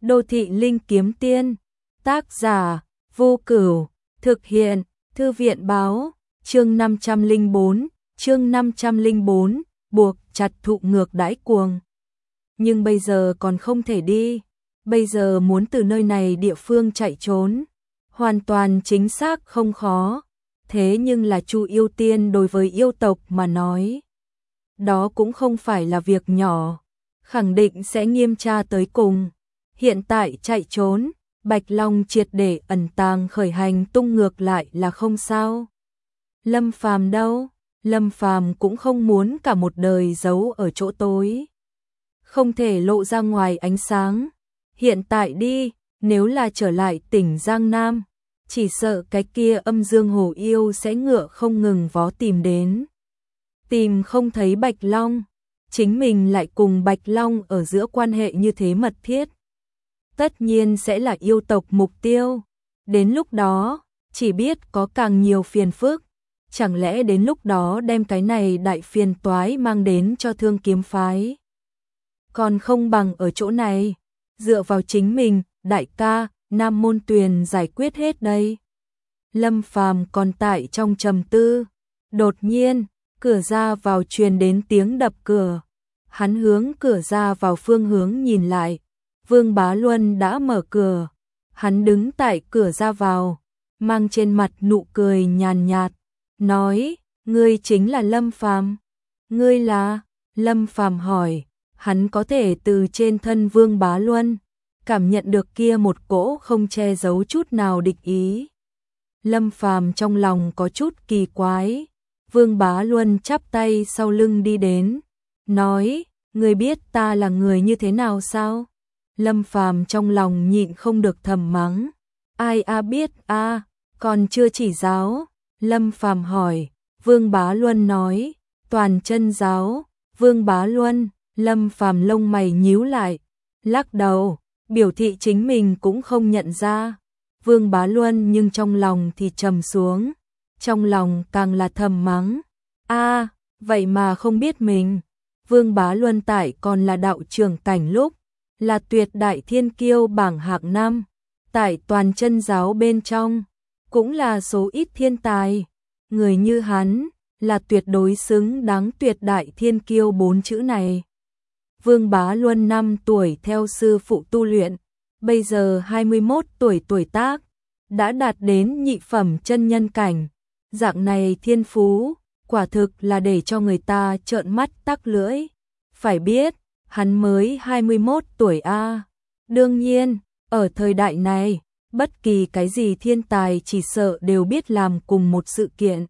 Đô thị linh kiếm tiên, tác giả, Vô Cửu, thực hiện, Thư viện báo, chương 504, buộc chặt thụ ngược đãi cuồng. Nhưng bây giờ còn không thể đi, bây giờ muốn từ nơi này địa phương chạy trốn, hoàn toàn chính xác không khó, thế nhưng là Chu Yêu Tiên đối với yêu tộc mà nói, đó cũng không phải là việc nhỏ, khẳng định sẽ nghiêm tra tới cùng. Hiện tại chạy trốn, Bạch Long triệt để ẩn tàng khởi hành tung ngược lại là không sao. Lâm Phàm đâu? Lâm Phàm cũng không muốn cả một đời giấu ở chỗ tối, không thể lộ ra ngoài ánh sáng. Hiện tại đi, nếu là trở lại tỉnh Giang Nam, chỉ sợ cái kia Âm Dương Hồ Yêu sẽ ngựa không ngừng vó tìm đến. Tìm không thấy Bạch Long, chính mình lại cùng Bạch Long ở giữa quan hệ như thế mật thiết, tất nhiên sẽ là yêu tộc mục tiêu. Đến lúc đó, chỉ biết có càng nhiều phiền phức, chẳng lẽ đến lúc đó đem cái này đại phiền toái mang đến cho Thương Kiếm phái. Còn không bằng ở chỗ này, dựa vào chính mình, đại ca, Nam Môn Tuyền giải quyết hết đây. Lâm Phàm còn tại trong trầm tư, đột nhiên, cửa ra vào truyền đến tiếng đập cửa. Hắn hướng cửa ra vào phương hướng nhìn lại, Vương Bá Luân đã mở cửa, hắn đứng tại cửa ra vào, mang trên mặt nụ cười nhàn nhạt, nói, ngươi chính là Lâm Phàm? Ngươi là? Lâm Phàm hỏi, hắn có thể từ trên thân Vương Bá Luân cảm nhận được kia một cỗ không che giấu chút nào địch ý. Lâm Phàm trong lòng có chút kỳ quái. Vương Bá Luân chắp tay sau lưng đi đến, nói, ngươi biết ta là người như thế nào sao? Lâm Phàm trong lòng nhịn không được thầm mắng, ai biết còn chưa chỉ giáo. Lâm Phàm hỏi, Vương Bá Luân nói, Toàn Chân giáo. Vương Bá Luân, Lâm Phàm lông mày nhíu lại, lắc đầu, biểu thị chính mình cũng không nhận ra. Vương Bá Luân nhưng trong lòng thì trầm xuống, trong lòng càng là thầm mắng, vậy mà không biết mình. Vương Bá Luân tại còn là đạo trưởng cảnh lúc, là tuyệt đại thiên kiêu bảng hạng 5, tại Toàn Chân giáo bên trong, cũng là số ít thiên tài. Người như hắn, là tuyệt đối xứng đáng tuyệt đại thiên kiêu 4 chữ này. Vương Bá Luân 5 tuổi theo sư phụ tu luyện, bây giờ 21 tuổi tuổi tác, đã đạt đến nhị phẩm chân nhân cảnh. Dạng này thiên phú, quả thực là để cho người ta trợn mắt tắc lưỡi. Phải biết, hắn mới 21 tuổi Đương nhiên, ở thời đại này, bất kỳ cái gì thiên tài chỉ sợ đều biết làm cùng một sự kiện.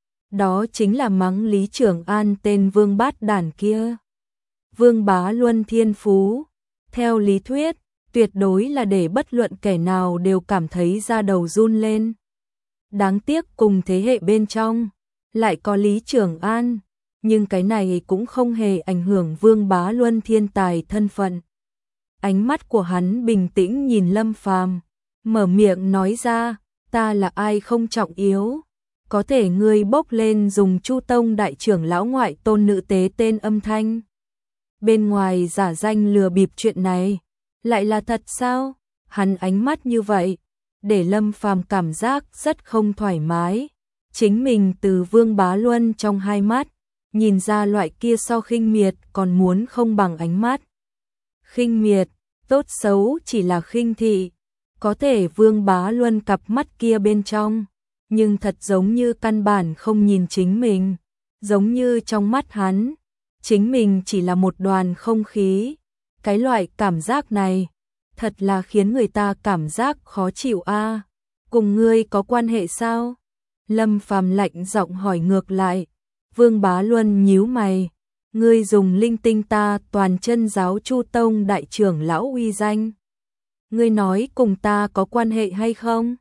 Đó chính là mắng Lý Trường An tên Vương Bát Đản kia. Vương Bá Luân thiên phú, theo lý thuyết, tuyệt đối là để bất luận kẻ nào đều cảm thấy da đầu run lên. Đáng tiếc cùng thế hệ bên trong, lại có Lý Trường An, nhưng cái này cũng không hề ảnh hưởng Vương Bá Luân thiên tài thân phận. Ánh mắt của hắn bình tĩnh nhìn Lâm Phàm, mở miệng nói ra, ta là ai không trọng yếu, có thể ngươi bốc lên dùng Chu Tông đại trưởng lão ngoại tôn nữ tế tên âm thanh. Bên ngoài giả danh lừa bịp chuyện này, lại là thật sao? Hắn ánh mắt như vậy, để Lâm Phàm cảm giác rất không thoải mái. Chính mình từ Vương Bá Luân trong hai mắt, nhìn ra loại kia so khinh miệt còn muốn không bằng ánh mắt. Khinh miệt, tốt xấu chỉ là khinh thị, có thể Vương Bá Luân cặp mắt kia bên trong, nhưng thật giống như căn bản không nhìn chính mình, giống như trong mắt hắn, chính mình chỉ là một đoàn không khí. Cái loại cảm giác này, thật là khiến người ta cảm giác khó chịu Cùng ngươi có quan hệ sao? Lâm Phàm lạnh giọng hỏi ngược lại. Vương Bá Luân nhíu mày, ngươi dùng linh tinh ta Toàn Chân giáo Chu Tông đại trưởng lão uy danh. Ngươi nói cùng ta có quan hệ hay không?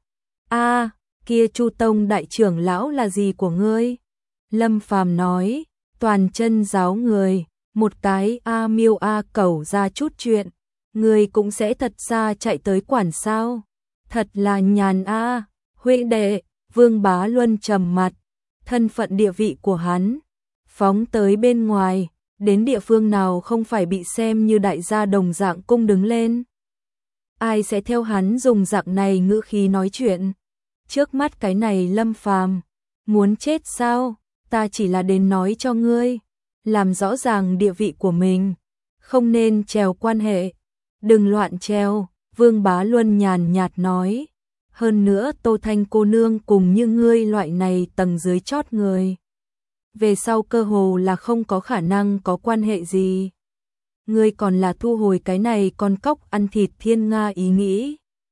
Kia Chu Tông đại trưởng lão là gì của ngươi? Lâm Phàm nói, Toàn Chân giáo người, một cái miêu cẩu ra chút chuyện, ngươi cũng sẽ thật xa chạy tới quản sao? Thật là nhàn huynh đệ. Vương Bá Luân trầm mặt, thân phận địa vị của hắn, phóng tới bên ngoài, đến địa phương nào không phải bị xem như đại gia đồng dạng cung đứng lên. ai sẽ theo hắn dùng dạng này ngữ khí nói chuyện. Trước mắt cái này Lâm Phàm, muốn chết sao? Ta chỉ là đến nói cho ngươi, làm rõ ràng địa vị của mình, không nên trèo quan hệ, đừng loạn trèo. Vương Bá Luân nhàn nhạt nói, hơn nữa Tô Thanh cô nương cùng như ngươi loại này tầng dưới chót người, về sau cơ hồ là không có khả năng có quan hệ gì. Ngươi còn là thu hồi cái này con cóc ăn thịt thiên nga ý nghĩ.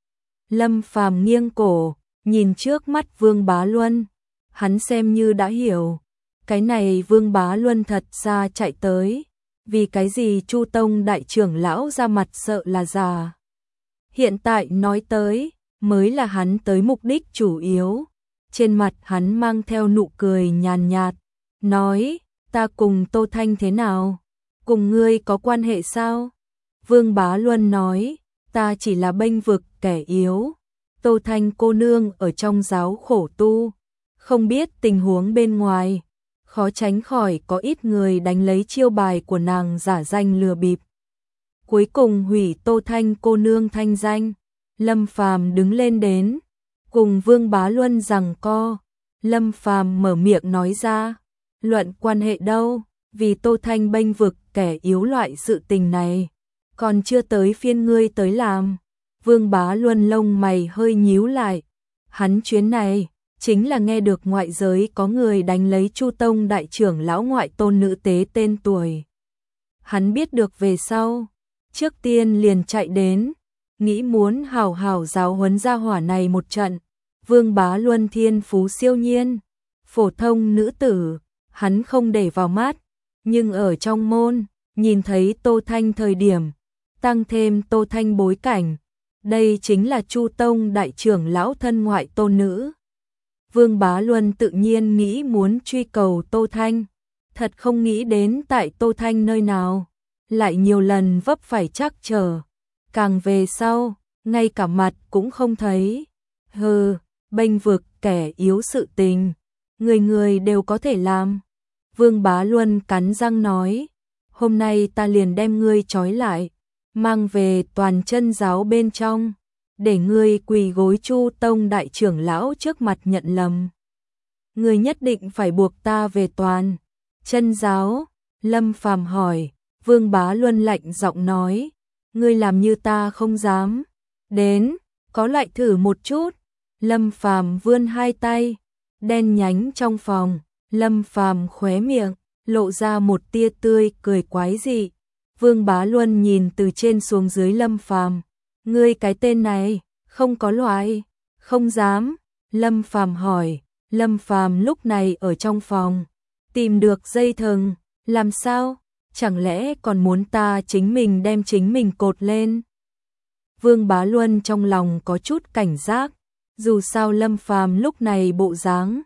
Lâm Phàm nghiêng cổ, nhìn trước mắt Vương Bá Luân, hắn xem như đã hiểu, cái này Vương Bá Luân thật ra chạy tới, vì cái gì Chu Tông đại trưởng lão ra mặt sợ là giả. Hiện tại nói tới, mới là hắn tới mục đích chủ yếu. Trên mặt hắn mang theo nụ cười nhàn nhạt, nói, ta cùng Tô Thanh thế nào? Cùng ngươi có quan hệ sao? Vương Bá Luân nói, ta chỉ là bênh vực kẻ yếu. Tô Thanh cô nương ở trong giáo khổ tu, không biết tình huống bên ngoài, khó tránh khỏi có ít người đánh lấy chiêu bài của nàng giả danh lừa bịp, cuối cùng hủy Tô Thanh cô nương thanh danh. Lâm Phàm đứng lên đến, cùng Vương Bá Luân giằng co. Lâm Phàm mở miệng nói ra, luận quan hệ đâu, vì Tô Thanh bênh vực kẻ yếu loại sự tình này, còn chưa tới phiên ngươi tới làm. Vương Bá Luân lông mày hơi nhíu lại, hắn chuyến này chính là nghe được ngoại giới có người đánh lấy Chu Tông đại trưởng lão ngoại tôn nữ tế tên tuổi. Hắn biết được về sau, trước tiên liền chạy đến, nghĩ muốn hào hào giáo huấn gia hỏa này một trận. Vương Bá Luân thiên phú siêu nhiên, phổ thông nữ tử, hắn không để vào mắt, nhưng ở trong môn, nhìn thấy Tô Thanh thời điểm, tăng thêm Tô Thanh bối cảnh, đây chính là Chu Tông đại trưởng lão thân ngoại tôn nữ. Vương Bá Luân tự nhiên nghĩ muốn truy cầu Tô Thanh, thật không nghĩ đến tại Tô Thanh nơi nào, lại nhiều lần vấp phải trắc trở, càng về sau, ngay cả mặt cũng không thấy. Hừ, bênh vực kẻ yếu sự tình, người người đều có thể làm. Vương Bá Luân cắn răng nói, hôm nay ta liền đem ngươi trói lại, mang về Toàn Chân giáo bên trong, để ngươi quỳ gối Chu Tông đại trưởng lão trước mặt nhận lầm. Ngươi nhất định phải buộc ta về Toàn Chân giáo. Lâm Phàm hỏi. Vương Bá Luân lạnh giọng nói, ngươi làm như ta không dám. Đến, có lại thử một chút. Lâm Phàm vươn hai tay, đen nhánh trong phòng, Lâm Phàm khóe miệng, lộ ra một tia tươi cười quái dị. Vương Bá Luân nhìn từ trên xuống dưới Lâm Phàm, ngươi cái tên này, không có loại, không dám. Lâm Phàm hỏi. Lâm Phàm lúc này ở trong phòng, tìm được dây thừng, làm sao? Chẳng lẽ còn muốn ta chính mình đem chính mình cột lên? Vương Bá Luân trong lòng có chút cảnh giác, dù sao Lâm Phàm lúc này bộ dáng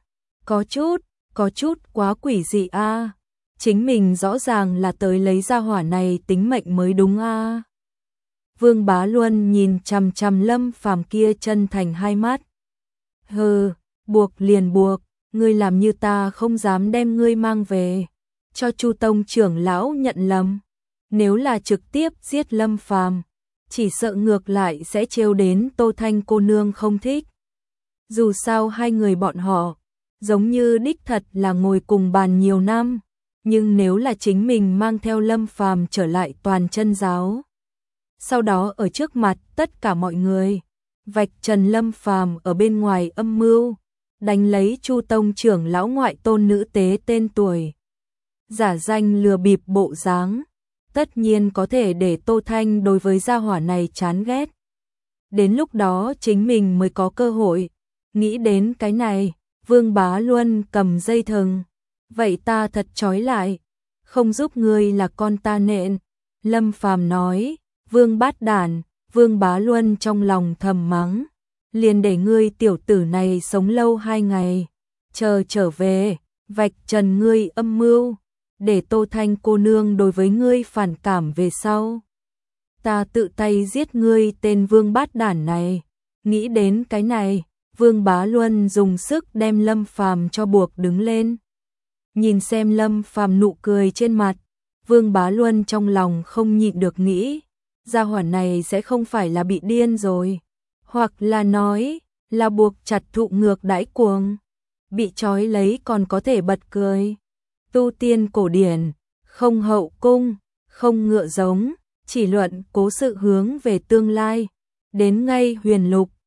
có chút quá quỷ dị a. Chính mình rõ ràng là tới lấy ra hỏa này tính mệnh mới đúng a. Vương Bá Luân nhìn chằm chằm Lâm Phàm kia chân thành hai mắt. Hừ, buộc liền buộc, ngươi làm như ta không dám đem ngươi mang về cho Chu Tông trưởng lão nhận lầm. Nếu là trực tiếp giết Lâm Phàm, chỉ sợ ngược lại sẽ trêu đến Tô Thanh cô nương không thích. Dù sao hai người bọn họ giống như đích thật là ngồi cùng bàn nhiều năm, nhưng nếu là chính mình mang theo Lâm Phàm trở lại Toàn Chân giáo, sau đó ở trước mặt tất cả mọi người vạch trần Lâm Phàm ở bên ngoài âm mưu, đánh lấy Chu Tông trưởng lão ngoại tôn nữ tế tên tuổi, giả danh lừa bịp bộ dáng, tất nhiên có thể để Tô Thanh đối với gia hỏa này chán ghét. Đến lúc đó chính mình mới có cơ hội. Nghĩ đến cái này, Vương Bá Luân cầm dây thừng. Vậy ta thật trói lại, không giúp ngươi là con ta nện. Lâm Phàm nói. Vương bát đản. Vương Bá Luân trong lòng thầm mắng, liền để ngươi tiểu tử này sống lâu 2 ngày, chờ trở về, vạch trần ngươi âm mưu, để Tô Thanh cô nương đối với ngươi phản cảm về sau. Ta tự tay giết ngươi tên Vương bát đản này. Nghĩ đến cái này, Vương Bá Luân dùng sức đem Lâm Phàm cho buộc đứng lên. Nhìn xem Lâm Phàm nụ cười trên mặt, Vương Bá Luân trong lòng không nhịn được nghĩ, gia hỏa này sẽ không phải là bị điên rồi, hoặc là nói là buộc chặt thụ ngược đãi cuồng, bị trói lấy còn có thể bật cười. Tu tiên cổ điển, không hậu cung, không ngựa giống, chỉ luận cố sự hướng về tương lai, đến ngay huyền lục,